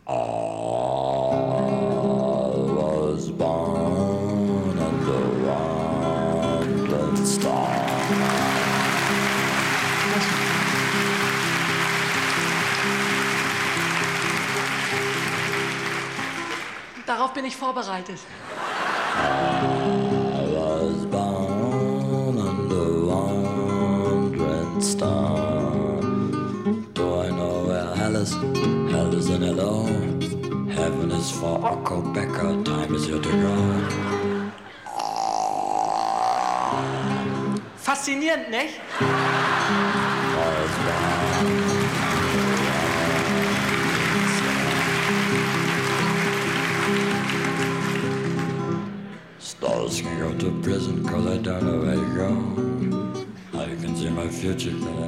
I was born under wandering star. Darauf bin ich vorbereitet. I was born under wandering star. Do I know where hell is? Hell is in hello. Heaven is for Occo Becker. Time is here to go. Faszinierend, nicht? Stars can go to prison 'cause I don't know where to go. I can see my future.